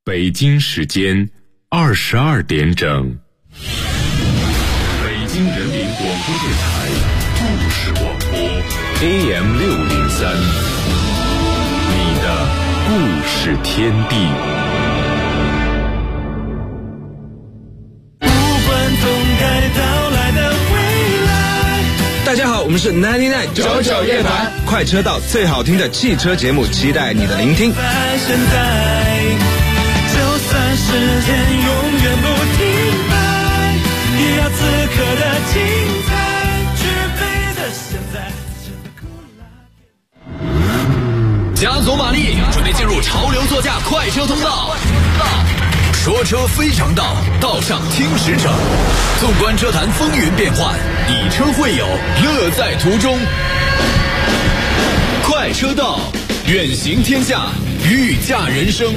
北京时间22点整，北京人民广播电台故事广播 AM603， 你的故事天地。 大家好，我们是99夜盘快车道最好听的汽车节目，期待你的聆听。 现在就算时间永远不停摆，也要此刻的精彩，举杯的现在加足马力，准备进入潮流座驾快车通道。说车非常道，道上听驰骋。纵观车坛风云变幻，以车会友，乐在途中。快车道，远行天下，御驾人生。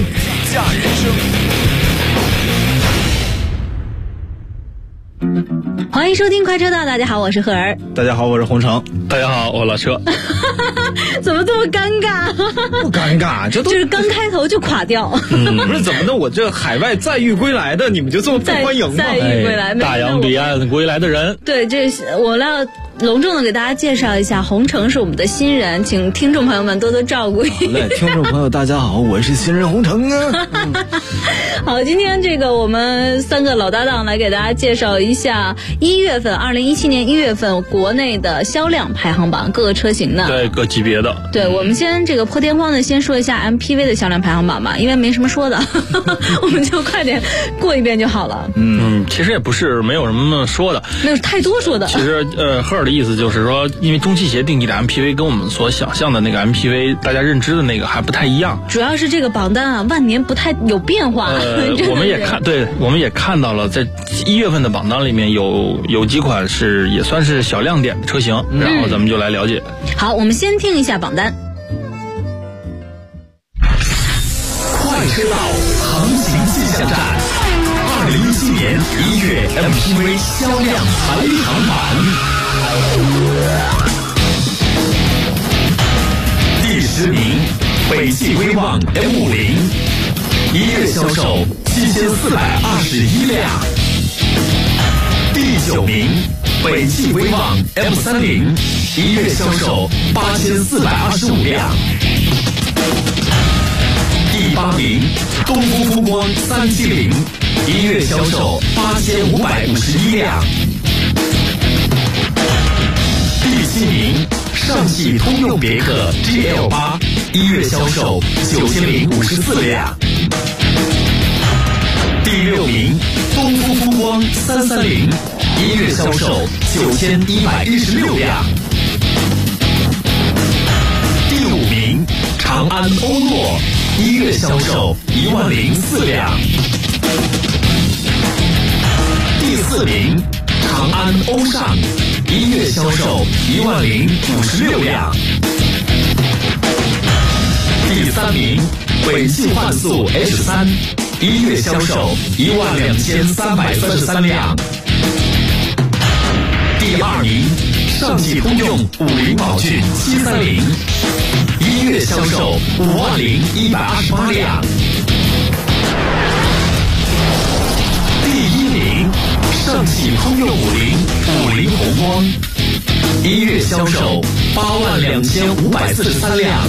欢迎收听快车道，大家好，我是赫儿。 大家好，我是洪城。 大家好，我老车。 怎么这么尴尬？ 不尴尬，这都就是刚开头就垮掉。 不是怎么的？我这海外载誉归来的，你们就这么不欢迎吗？ 载誉归来， 大洋彼岸归来的人。 对，这是我要隆重的给大家介绍一下，洪城是我们的新人，请听众朋友们多多照顾。 听众朋友大家好，我是新人洪城啊。 好，今天这个我们三个老搭档来给大家介绍一下2017年1月份国内的销量排行榜，各个车型的， 对，各级别的。 对，我们先这个破天荒的先说一下 MPV 的销量排行榜吧，因为没什么说的，我们就快点过一遍就好了。 其实也不是没有什么说的， 没有太多说的。 其实赫尔的意思就是说，因为中汽协定义的 MPV 跟我们所想象的那个 MPV 大家认知的那个还不太一样。 主要是这个榜单啊，万年不太有变化。 我们也看到了，在1月份的榜单里面有几款是也算是小亮点的车型，然后咱们就来了解。 好，我们先听一下榜单。 快车道航行气象站，2017年1月 MPV 销量排行榜，第10名，北汽威旺 M50，1月销售7421辆。第9名，北汽威旺 M30，1月销售8425辆。第8名，东风风光370，1月销售8551辆。第7名，上汽通用别克 GL8，1月销售9054辆。第6名，东风风光330，1月销售9116辆。第5名，长安欧诺，1月销售10004辆。第4名，长安欧尚，1月销售10056辆。第3名，北汽幻速 H3，1月销售12333辆。第2名，上汽通用50宝骏730，1月销售50128辆。第1名，上汽通用50宏光，1月销售82543辆。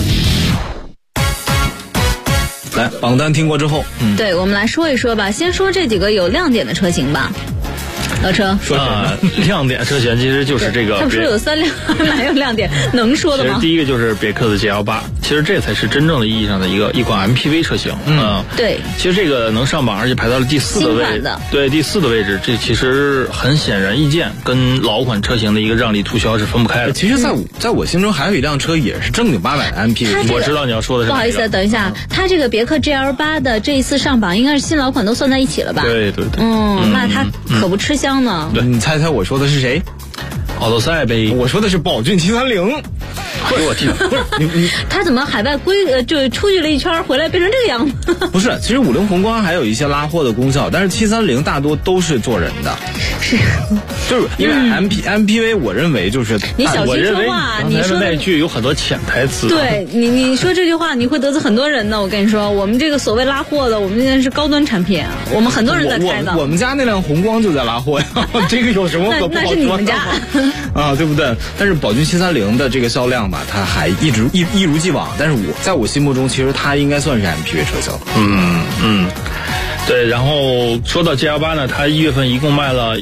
来，榜单听过之后， 对，我们来说一说吧，先说这几个有亮点的车型吧。老车说亮点车型其实就是这个， 他们说有3辆，哪有亮点？能说的吗？ 其实第一个就是别克的 GL8，其实这才是真正的意义上的一款 MPV 车型。 对。 其实这个能上榜，而且排到了第4的位置。对，第4的位置，这其实很显然易见，跟老款车型的一个让利促销是分不开的。 其实在我心中还有一辆车也是正经八百的 MPV， 我知道你要说的是哪个。 不好意思，等一下，它这个别克 GL8 的这一次上榜，应该是新老款都算在一起了吧？ 对。 那它可不吃香呢。 对，你猜猜我说的是谁？ 奥德赛呗。 我说的是宝骏730。 哎呦我天！ 不是你他怎么海外就出去了一圈回来变成这个样子？ 不是，其实50宏光还有一些拉货的功效，但是730大多都是做人的。 是， 就是因为 MPV， 我认为就是你小心说话，你说那句有很多潜台词。 对你说这句话，你会得罪很多人的。我跟你说，我们这个所谓拉货的，我们现在是高端产品，我们很多人在开的。 我们家那辆宏光就在拉货呀，这个有什么可不好说的？ 那是你们家啊，对不对？但是宝骏730的这个销量吧，它还一如既往。但是在我心目中，其实它应该算是 MPV 车销。 对，然后说到 G18呢，它1月份一共卖了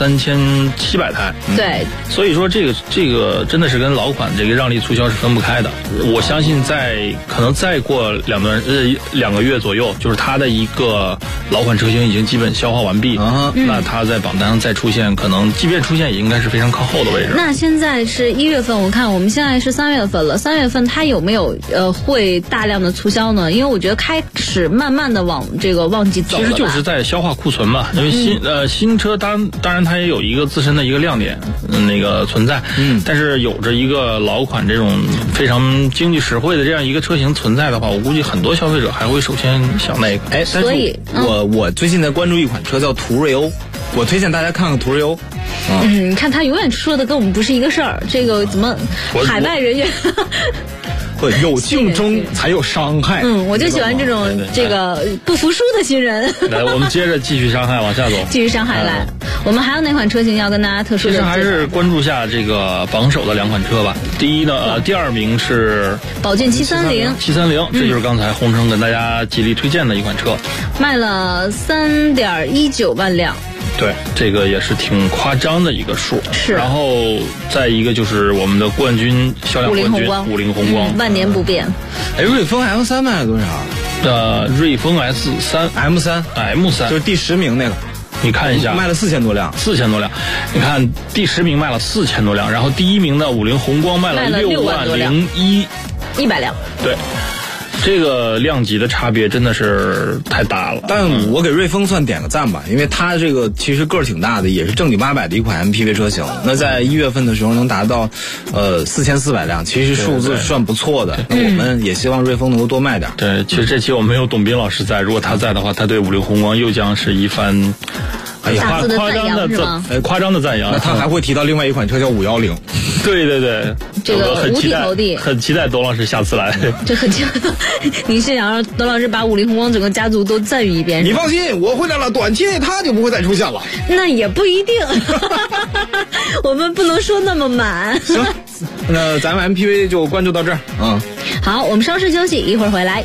13700台。 对， 所以说这个真的是跟老款这个让利促销是分不开的。我相信可能再过2个月左右，就是它的一个老款车型已经基本消化完毕。那它在榜单上再出现，可能即便出现也应该是非常靠后的位置。 那现在是1月份，我看我们现在是3月份了。3月份它有没有会大量的促销呢？因为我觉得开始慢慢的往这个旺季走了吧。 其实就是在消化库存嘛，因为新车当然它也有一个自身的一个亮点那个存在，但是有着一个老款这种非常经济实惠的这样一个车型存在的话，我估计很多消费者还会首先想那个。 但是我最近在关注一款车叫途锐欧，我推荐大家看看途锐欧。 你看他永远说的跟我们不是一个事儿，这个怎么海外人员有竞争才有伤害。 我就喜欢这种这个不服输的新人。 来，我们接着继续伤害往下走。 继续伤害来，我们还有哪款车型要跟大家特殊的？ 其实还是关注下这个榜首的2款车吧。第2名是宝骏730， 这就是刚才洪城跟大家极力推荐的一款车， 卖了3.19万辆。 对，这个也是挺夸张的一个数。 是。 然后再一个就是我们的冠军销量冠军50宏光， 万年不变。 瑞风 M3 卖了多少？ 瑞风 M3 就是第10名那个。 你看一下， 卖了4000多辆。 你看第10名卖了4000多辆，然后第1名的50宏光卖了 60100辆。 对。这个量级的差别真的是太大了， 但我给瑞风算点个赞吧，因为它这个其实个儿挺大的，也是正经八百的一款 MPV 车型。那在1月份的时候能达到4400辆，其实数字算不错的。那我们也希望瑞风能够多卖点。 对，其实这期我们没有董斌老师在，如果他在的话，他对50宏光又将是一番夸张的赞扬。 那他还会提到另外一款车叫510。 对， 这个五体投地， 很期待董老师下次来。 这很期待，你是想让董老师把50宏光整个家族都赞誉一遍？ 你放心，我回来了，短期内他就不会再出现了。 那也不一定，我们不能说那么满。 行，那咱们 MPV 就关注到这儿。 好，我们稍事休息，一会儿回来。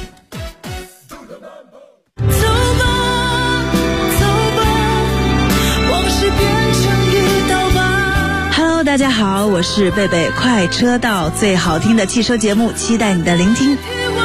大家好，我是贝贝，快车道最好听的汽车节目，期待你的聆听。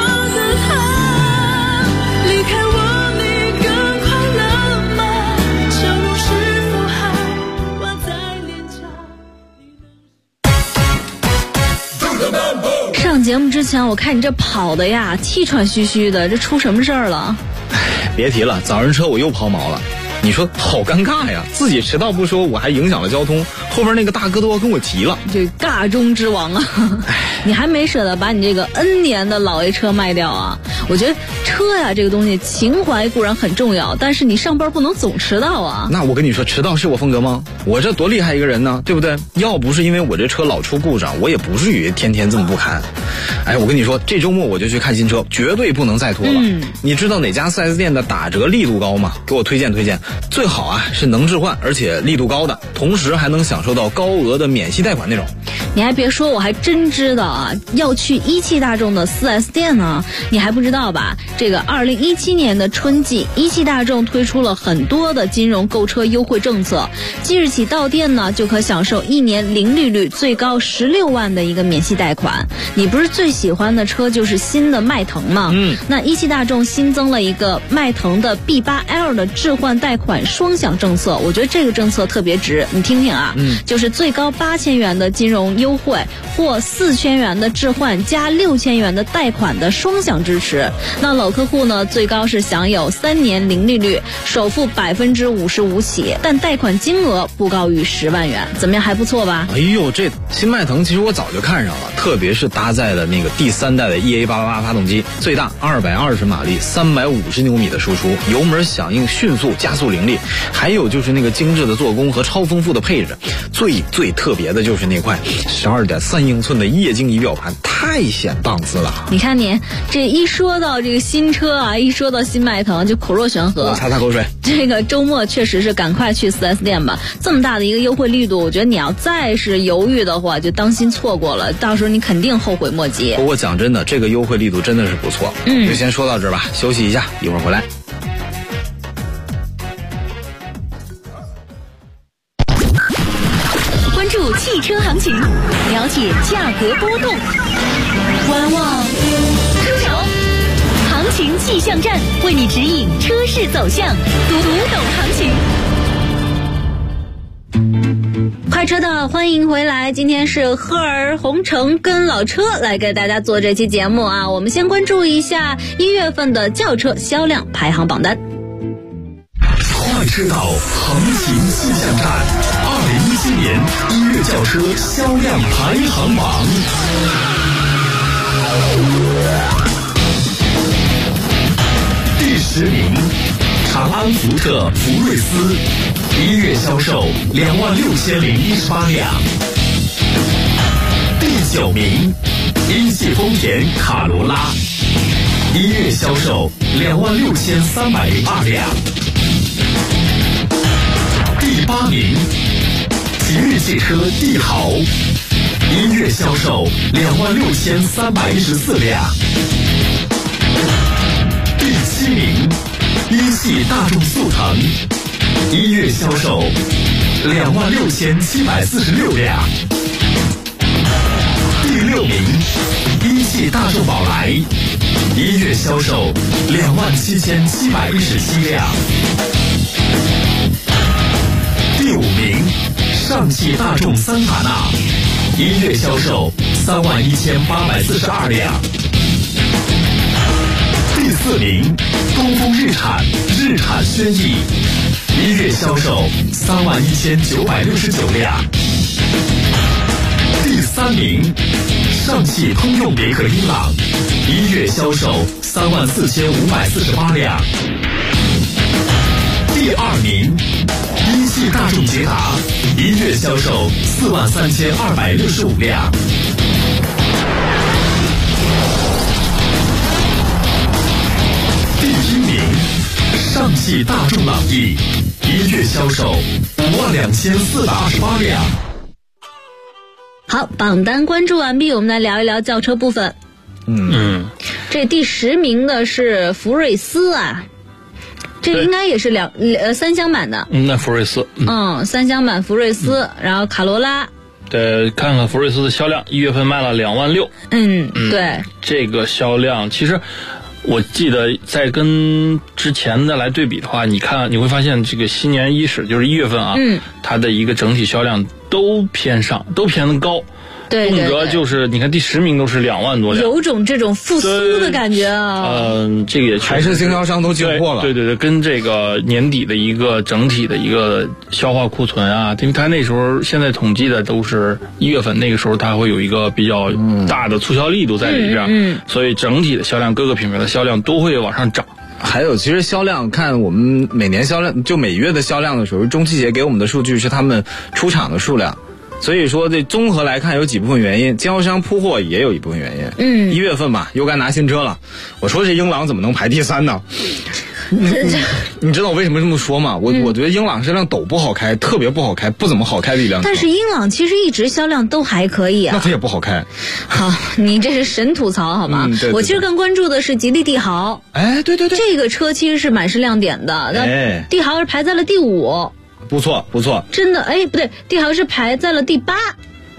上节目之前，我看你这跑的呀，气喘吁吁的，这出什么事儿了？ 别提了，早上车我又抛锚了。你说好尴尬呀！自己迟到不说，我还影响了交通，后边那个大哥都要跟我急了。 这尬中之王啊！你还没舍得把你这个 N 年的老 A 车卖掉啊？我觉得车呀这个东西，情怀固然很重要，但是你上班不能总迟到啊。 那我跟你说，迟到是我风格吗？我这多厉害一个人呢，对不对？要不是因为我这车老出故障，我也不至于天天这么不堪。我跟你说，这周末我就去看新车，绝对不能再拖了。你知道哪家 4S 店的打折力度高吗？给我推荐推荐。最好啊是能置换，而且力度高的，同时还能享受到高额的免息贷款那种。 你还别说，我还真知道啊，要去一汽大众的 4S 店呢。你还不知道吧？这个2017年的春季，一汽大众推出了很多的金融购车优惠政策，即日起到店呢就可享受1年零利率，最高16万的一个免息贷款。你不是最喜欢的车就是新的迈腾嘛。那一汽大众新增了一个迈腾的 B8L 的置换贷款双享政策，我觉得这个政策特别值，你听听啊。就是最高8000元的金融优惠或4000元的置换加6000元的贷款的双享支持。那老客户呢，最高是享有3年零利率，首付55%起，但贷款金额不高于10万元，怎么样？还不错吧？ 哎呦，这新迈腾其实我早就看上了，特别是搭载了那个第3代的 EA888 发动机，最大220马力，350牛米的输出，油门响应迅速，加速凌厉，还有就是那个精致的做工和超丰富的配置，最特别的就是那块12.3英寸的液晶仪表盘，太显档次了。 你看你这一说到这个新车啊，一说到新迈腾就口若悬河。 我擦口水。 这个周末确实是赶快去 4S 店吧，这么大的一个优惠力度，我觉得你要再是犹豫的话，就当心错过了，到时候你肯定后悔莫及。 不过讲真的，这个优惠力度真的是不错。就先说到这儿吧，休息一下，一会儿回来。 关注汽车行情，了解价格波动，观望出手，行情气象站为你指引车市走向，读懂行情。 快车道，欢迎回来！今天是赫尔红城跟老车来给大家做这期节目啊。我们先关注一下1月份的轿车销量排行榜单。 快车道行情气象站，2017年1月轿车销量排行榜。第10名，长安福特福睿斯，1月销售26018辆。第9名，一汽丰田卡罗拉，1月销售26302辆。第8名，吉利汽车帝豪，1月销售26314辆。第7名，一汽大众速腾，1月销售26746辆。第6名，一汽大众宝来，1月销售27717辆。第5名，上汽大众桑塔纳，1月销售31842辆。第4名，东风日产轩逸，1月销售31969辆。第3名，上汽通用别克英朗，1月销售34548辆。第2名，一汽大众捷达，1月销售43265辆。第1名，上汽大众朗逸，1月销售52428辆。 好，榜单关注完毕，我们来聊一聊轿车部分。这第10名的是福睿斯啊。这个应该也是3厢版的。 那福睿斯。 3厢版福睿斯，然后卡罗拉。 对，看看福睿斯的销量，1月份卖了26000。 对。这个销量其实我记得在跟之前的来对比的话，你会发现这个新年伊始就是1月份啊，它的一个整体销量都偏上，都偏得高。 对， 动辄就是你看第10名都是2万多辆， 有种这种复苏的感觉啊。 这个也还是经销商都进货了。 对，跟这个年底的一个整体的一个消化库存啊，因为它那时候现在统计的都是1月份，那个时候它会有一个比较大的促销力度在里边，所以整体的销量，各个品牌的销量都会往上涨。 还有，其实销量看我们每年销量，就每月的销量的时候，中汽协给我们的数据是他们出厂的数量。所以说这综合来看有几部分原因，经销商铺货也有一部分原因。1月份吧，又该拿新车了。我说这英朗怎么能排第3呢？你知道我为什么这么说吗？我觉得英朗是辆陡不好开，特别不好开，不怎么好开的一辆车。 但是英朗其实一直销量都还可以啊。 那它也不好开。 好，你这是神吐槽好吗？ 对， 我其实更关注的是吉利帝豪。 对， 这个车其实是满是亮点的。帝豪是排在了第5。 不错， 真的，不对，帝豪是排在了第8，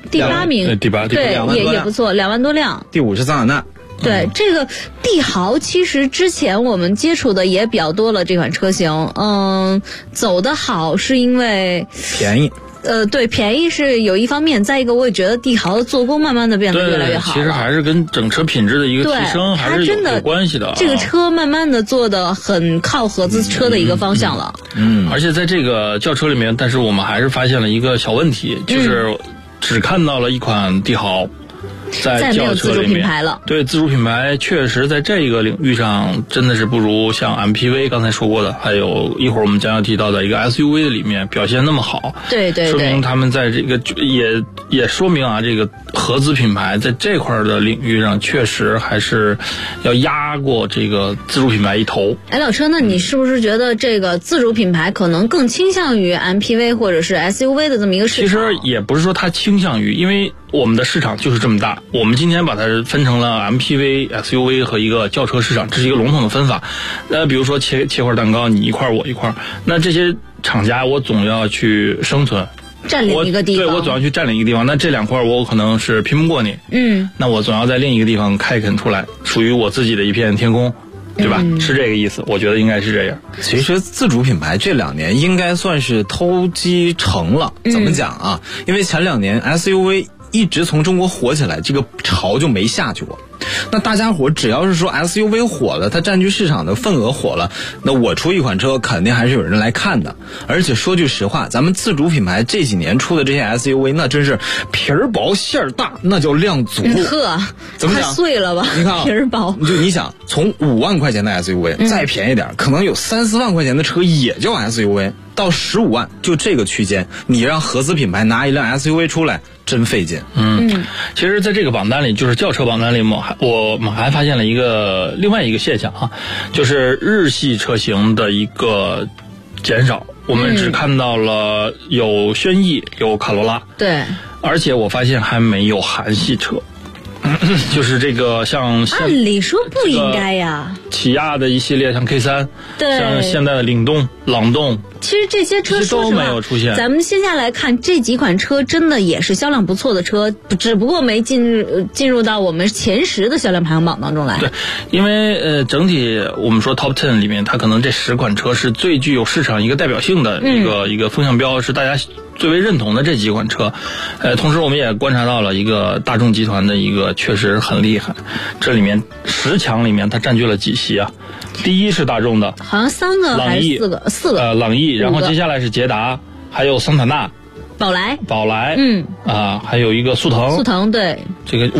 第8名， 第8， 对，也不错，2万多辆。 第5是桑塔纳。 对，这个帝豪其实之前我们接触的也比较多了，这款车型，走得好是因为便宜。 对，便宜是有一方面，再一个我也觉得帝豪的做工慢慢的变得越来越好了。 其实还是跟整车品质的一个提升还是有关系的。 这个车慢慢的做的很靠合资车的一个方向了。 而且在这个轿车里面，但是我们还是发现了一个小问题，就是只看到了一款帝豪。在轿车里面，对自主品牌确实在这个领域上真的是不如像 MPV 刚才说过的，还有一会儿我们将要提到的一个 SUV 的里面表现那么好。 对， 说明他们在这个也说明啊，这个合资品牌在这块的领域上确实还是要压过这个自主品牌一头。 哎，老车，那你是不是觉得这个自主品牌可能更倾向于 MPV 或者是 SUV 的这么一个市场？ 其实也不是说它倾向于，因为我们的市场就是这么大，我们今天把它分成了 MPV、SUV 和一个轿车市场，这是一个笼统的分法。比如说切块蛋糕，你一块我一块，那这些厂家我总要去生存， 占领一个地方， 对，我总要去占领一个地方。那这2块我可能是拼不过你，那我总要在另一个地方开垦出来，属于我自己的一片天空。对吧？是这个意思，我觉得应该是这样。 其实自主品牌这2年应该算是偷鸡成了。怎么讲啊？因为前2年 SUV 一直从中国火起来，这个潮就没下去过。那大家伙只要是说 SUV 火了，它占据市场的份额火了，那我出一款车肯定还是有人来看的。而且说句实话，咱们自主品牌这几年出的这些 SUV 那真是皮儿薄馅儿大，那叫量足。怎么讲？ 太碎了吧？ 你看皮儿薄。 你想从5万块钱的 SUV 再便宜点，可能有3-4万块钱的车也叫 SUV， 到15万就这个区间，你让合资品牌拿一辆 SUV 出来真费劲。 其实在这个榜单里，就是轿车榜单里我们还发现了另外一个现象啊，就是日系车型的一个减少。我们只看到了有轩逸，有卡罗拉， 对， 而且我发现还没有韩系车。就是这个像按理说不应该呀， 起亚的一系列像 K3， 对， 像现代的领动、朗动， 其实这些车都没有出现。 咱们现在来看这几款车，真的也是销量不错的车，只不过没进入到我们前10的销量排行榜当中来。 对，因为整体我们说 Top 10里面，它可能这10款车是最具有市场一个代表性的一个风向标，是大家最为认同的这几款车。同时我们也观察到了一个大众集团的一个确实很厉害，这里面10强里面它占据了几席啊？第1是大众的， 好像3个还是4个， 朗逸，然后接下来是捷达，还有桑塔纳、 宝来， 还有一个速腾， 对， 这个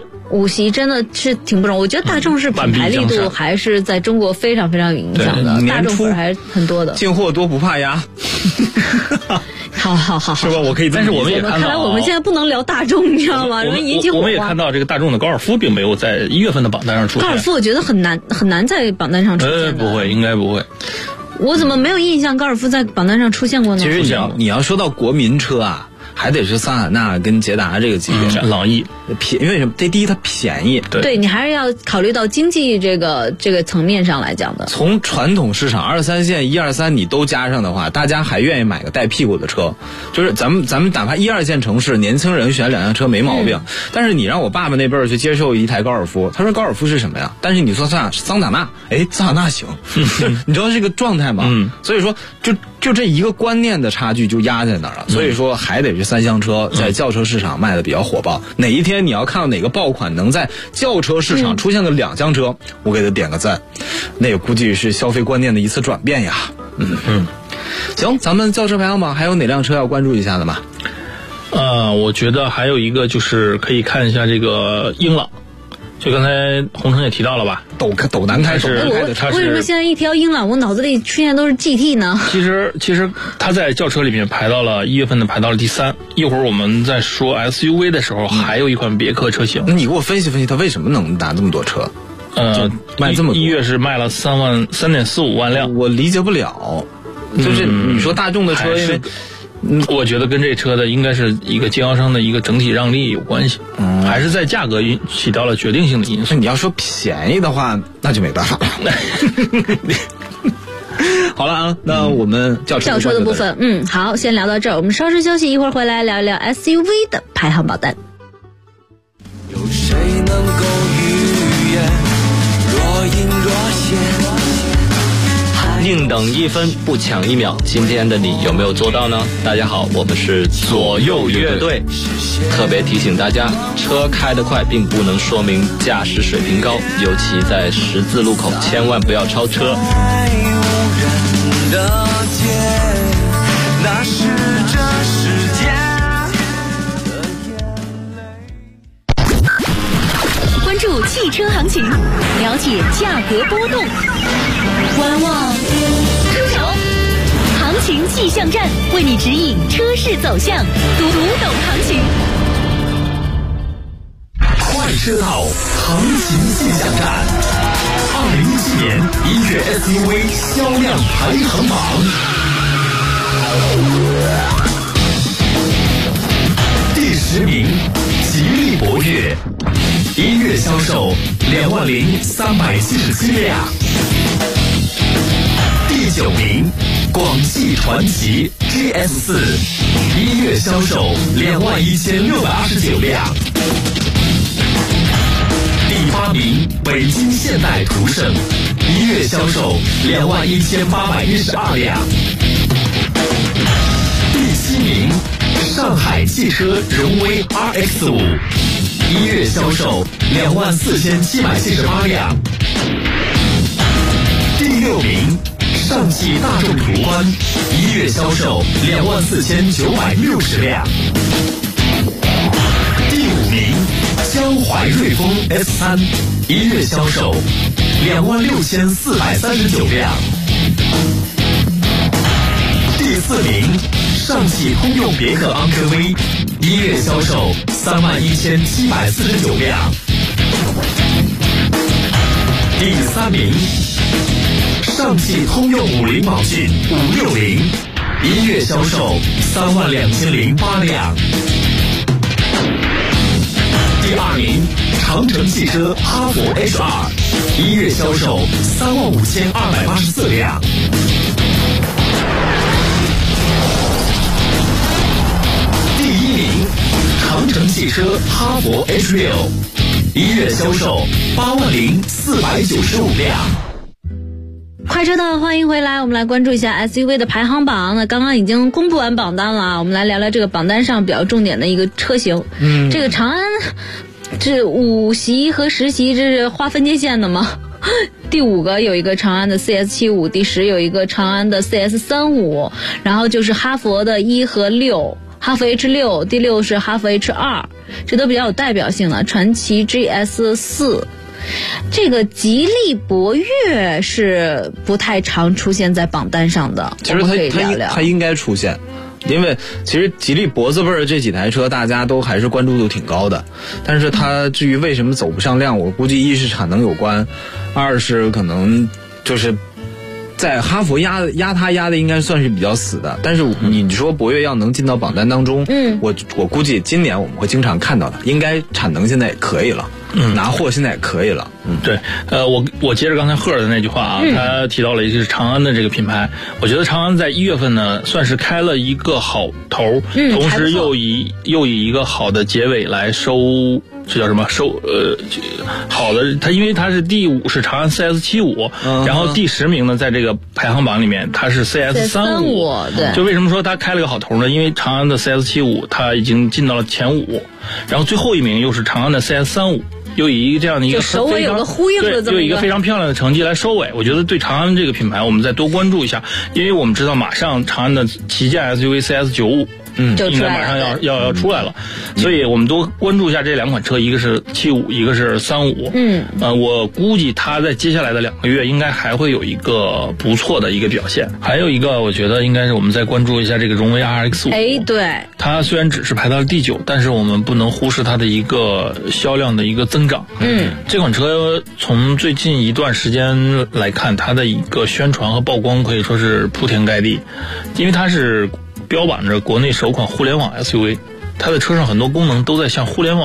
5席真的是挺不容易。我觉得大众是品牌力度还是在中国非常非常有影响的，大众粉还是很多的。 进货多不怕压。 好， 是吧？我可以， 但是我们也看到， 看来我们现在不能聊大众，你知道吗？ 我们也看到这个大众的高尔夫并没有在1月份的榜单上出现。 高尔夫我觉得很难在榜单上出现的。 不会，应该不会。 我怎么没有印象高尔夫在榜单上出现过呢？ 其实你要说到国民车啊，还得是桑塔纳跟捷达这个级别。 朗逸因为什么？第一它便宜， 对你还是要考虑到经济这个层面上来讲的。 从传统市场2、3线1、2、3你都加上的话，大家还愿意买个带屁股的车。就是咱们哪怕1、2线城市，年轻人选2辆车没毛病。但是你让我爸爸那辈儿去接受一台高尔夫，他说高尔夫是什么呀？但是你说桑塔纳，桑塔纳行，你知道这个状态吗？所以说就这一个观念的差距就压在那儿了。所以说还得是3厢车在轿车市场卖的比较火爆。哪一天你要看到哪个爆款能在轿车市场出现个2厢车，我给他点个赞。那也估计是消费观念的一次转变呀。行，咱们轿车排行榜还有哪辆车要关注一下的吗？ 我觉得还有一个就是可以看一下这个英朗。就刚才洪城也提到了吧， 斗难开的车。 为什么现在一提到英朗，我脑子里出现都是 GT 呢？ 其实它在轿车里面排到了1月份的排到了第3。一会儿我们在说 SUV 的时候，还有一款别克车型。 那你给我分析分析，它为什么能拿这么多车？卖这么多？1 月是卖了3.45万辆， 我理解不了。就是你说大众的车，因为。 我觉得跟这车的应该是一个经销商的一个整体让利有关系，还是在价格起到了决定性的因素。 你要说便宜的话，那就没办法了。 好了啊，那我们轿车的部分，好，先聊到这儿，我们稍事休息，一会儿回来聊一聊 SUV 的排行榜单。 有谁能够预言若隐若现？ 宁等一分不抢1秒，今天的你有没有做到呢？大家好，我们是左右乐队，特别提醒大家，车开得快并不能说明驾驶水平高，尤其在十字路口千万不要超车。 在无人的街，那是这世界的眼泪。 关注汽车行情，了解价格波动，观望出手，行情气象站为你指引车市走向，读懂行情。 快车道行情气象站，2017年1月 SUV 销量排行榜。第10名，吉利博越，1月销售20377辆。第9名，广汽传祺 GS4，1月销售21629辆。第8名，北京现代途胜，1月销售21812辆。第7名，上海汽车荣威 RX5，1月销售24778辆。第6名，上汽大众途观，1月销售24960辆。第5名，江淮瑞风 S3，1月销售26439辆。第4名，上汽通用别克昂科威，1月销售31749辆。第3名，上汽通用50宝骏560，1月销售32008辆。第2名，长城汽车哈弗 H2，1月销售35284辆。第1名，长城汽车哈弗 H6，1月销售80495辆。 快车道，欢迎回来，我们来关注一下 SUV 的排行榜。那刚刚已经公布完榜单了，我们来聊聊这个榜单上比较重点的一个车型。这个长安，这5席和10席，这是划分界线的吗？第5个有一个长安的 CS75， 第10有一个长安的 CS35， 然后就是哈佛的1和6，哈弗 H6， 第6是哈弗 H2， 这都比较有代表性的。传祺 GS4。这个吉利博越是不太常出现在榜单上的， 其实它应该出现，因为其实吉利脖子辈儿这几台车大家都还是关注度挺高的，但是它至于为什么走不上量，我估计一是产能有关，二是可能就是在哈佛压它压的应该算是比较死的，但是你说博越要能进到榜单当中，我估计今年我们会经常看到的，应该产能现在也可以了。拿货现在也可以了。 对，我接着刚才赫尔的那句话啊，他提到了一个是长安的这个品牌，我觉得长安在1月份呢算是开了一个好头，同时又以一个好的结尾来收，这叫什么好的，它因为它是第5是长安 CS75，然后第10名呢在这个排行榜里面它是 CS35， 对， 就为什么说它开了个好头呢？因为长安的 CS75它已经进到了前5，然后最后一名又是长安的 CS35。又以一个这样的一个首尾有个呼应的这么一个非常漂亮的成绩来收尾，我觉得对长安这个品牌我们再多关注一下，因为我们知道马上长安的旗舰 SUV CS95应该马上要出来了，所以我们多关注一下这2款车，一个是75，一个是35。我估计它在接下来的2个月应该还会有一个不错的一个表现。还有一个，我觉得应该是我们再关注一下这个荣威 RX5。 对， 它虽然只是排到了第9，但是我们不能忽视它的一个销量的一个增长。这款车从最近一段时间来看，它的一个宣传和曝光可以说是铺天盖地，因为它是标榜着国内首款互联网 SUV， 它的车上很多功能都在向互联网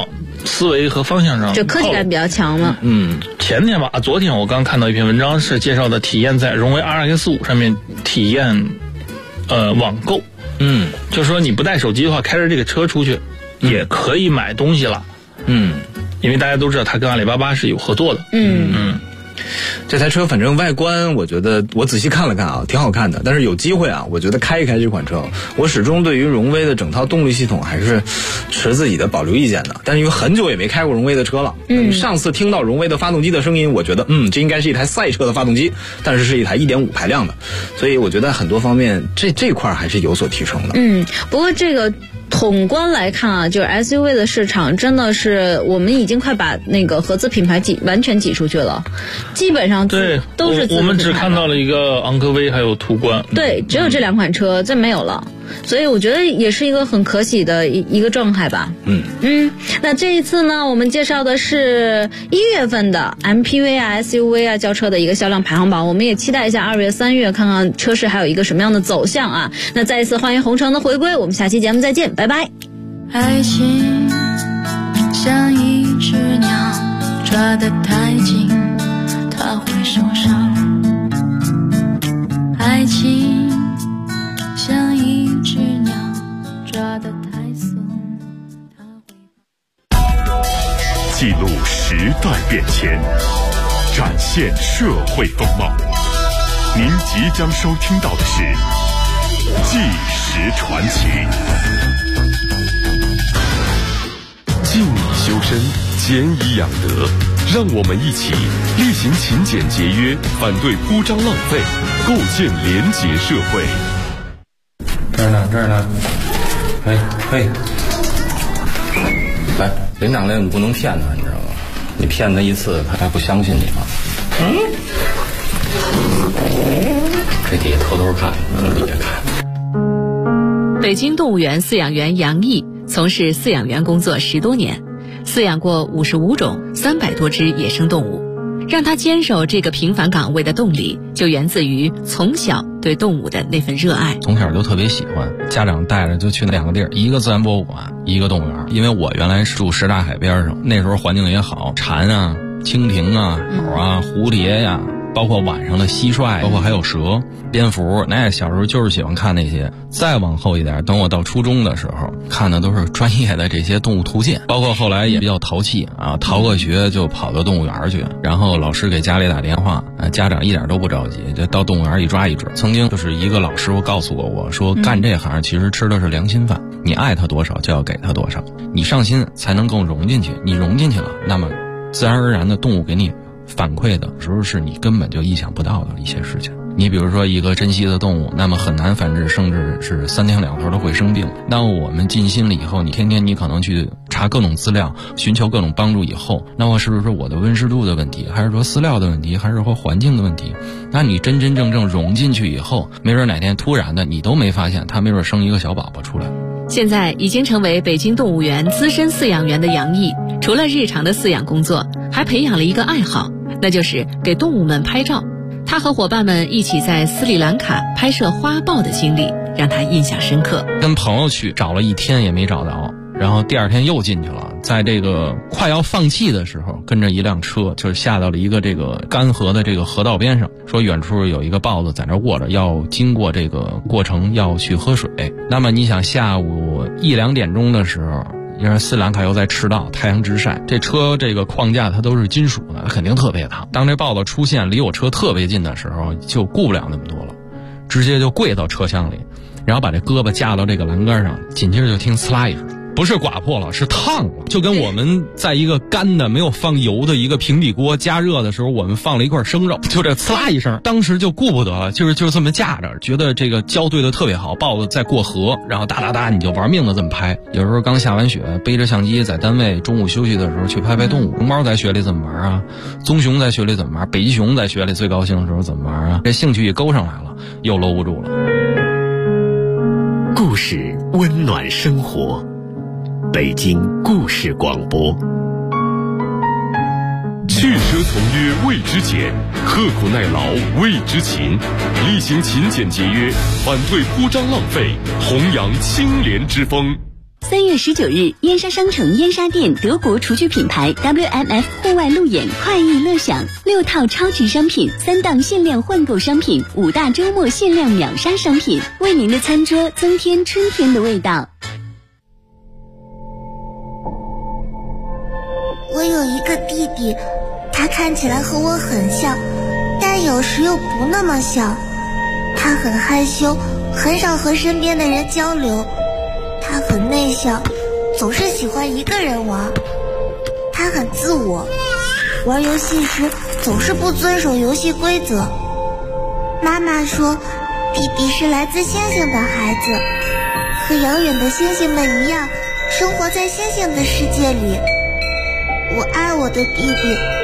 思维和方向上， 就科技感比较强了。 前天吧，昨天我刚看到一篇文章，是介绍的体验在荣威 RX5 上面体验网购。就是说你不带手机的话，开着这个车出去也可以买东西了。因为大家都知道它跟阿里巴巴是有合作的。 这台车反正外观我觉得我仔细看了看啊，挺好看的，但是有机会啊，我觉得开一开这款车，我始终对于荣威的整套动力系统还是持自己的保留意见的。但是因为很久也没开过荣威的车了，上次听到荣威的发动机的声音，我觉得这应该是一台赛车的发动机，但是是一台 1.5 排量的，所以我觉得很多方面这块还是有所提升的。 不过这个统观来看啊，就是 SUV 的市场真的是我们已经快把那个合资品牌完全挤出去了，基本上对都是我们只看到了一个昂科威还有途观， 对，只有这2款车，再没有了。所以我觉得也是一个很可喜的一个状态吧。那这一次呢，我们介绍的是1月份的 MPV 啊 SUV 啊轿车的一个销量排行榜，我们也期待一下2月3月看看车市还有一个什么样的走向啊。那再一次欢迎红橙的回归，我们下期节目再见，拜拜。 爱情像一只鸟，抓得太紧它会受伤，爱情像一只鸟，抓得太松它会记录时代变迁，展现社会风貌。您即将收听到的是《纪实传奇》。静以修身，俭以养德，让我们一起厉行勤俭节约，反对铺张浪费，构建廉洁社会。 这儿呢，嘿，来，林长来，你不能骗他，你知道吗？你骗他一次，他还不相信你吗？这底下偷偷看，底下看。 北京动物园饲养员杨毅从事饲养员工作10多年，饲养过55种300多只野生动物。让他坚守这个平凡岗位的动力，就源自于从小对动物的那份热爱。 从小就特别喜欢，家长带着就去2个地儿，一个自然博物馆，一个动物园。因为我原来是住什刹海边上，那时候环境也好，蝉啊、蜻蜓啊、鸟啊、蝴蝶呀，包括晚上的蟋蟀，包括还有蛇、蝙蝠，那小时候就是喜欢看那些。再往后一点，等我到初中的时候，看的都是专业的这些动物图鉴，包括后来也比较淘气啊，逃个学就跑到动物园去，然后老师给家里打电话，家长一点都不着急，就到动物园一抓一只。曾经就是一个老师傅告诉过我说，干这行其实吃的是良心饭，你爱他多少就要给他多少，你上心才能更融进去，你融进去了，那么自然而然的动物给你反馈的时候是你根本就意想不到的一些事情。你比如说一个珍稀的动物，那么很难繁殖，甚至是3天2头都会生病。那我们尽心了以后，你天天你可能去查各种资料，寻求各种帮助以后，那么是不是我的温湿度的问题，还是说饲料的问题，还是说环境的问题？那你真真正正融进去以后，没准哪天突然的你都没发现，它没准生一个小宝宝出来。 现在已经成为北京动物园资深饲养员的杨毅，除了日常的饲养工作，还培养了一个爱好，那就是给动物们拍照。他和伙伴们一起在斯里兰卡拍摄花豹的经历让他印象深刻。 跟朋友去找了1天也没找到，然后第2天又进去了，在这个快要放弃的时候，跟着一辆车就是下到了一个这个干涸的这个河道边上，说远处有一个豹子在那卧着，要经过这个过程要去喝水。那么你想下午1、2点钟的时候，因为斯里兰卡又在赤道，太阳直晒，这车这个框架它都是金属的，它肯定特别烫。当这豹子出现离我车特别近的时候，就顾不了那么多了，直接就跪到车厢里，然后把这胳膊架到这个栏杆上，紧接着就听呲啦一声，不是刮破了，是烫了，就跟我们在一个干的没有放油的一个平底锅加热的时候，我们放了一块生肉，就这呲啦一声，当时就顾不得了，就这么架着，觉得这个交对的特别好，豹子在过河，然后哒哒哒你就玩命的这么拍。有时候刚下完雪，背着相机在单位中午休息的时候去拍拍动物，熊猫在雪里怎么玩啊，棕熊在雪里怎么玩，北极熊在雪里最高兴的时候怎么玩啊，这兴趣一勾上来了，又搂不住了。 故事温暖生活，北京故事广播。 去车从约为之俭，刻苦耐劳为之勤，厉行勤俭节约，反对铺张浪费，弘扬清廉之风。 3月19日，燕莎商城燕莎店德国厨具品牌 WMF 户外路演快意乐享，6套超值商品，3档限量换购商品，5大周末限量秒杀商品，为您的餐桌增添春天的味道。 我有一个弟弟，他看起来和我很像，但有时又不那么像。他很害羞，很少和身边的人交流。他很内向，总是喜欢一个人玩。他很自我，玩游戏时总是不遵守游戏规则。妈妈说，弟弟是来自星星的孩子，和遥远的星星们一样，生活在星星的世界里。我爱我的弟弟，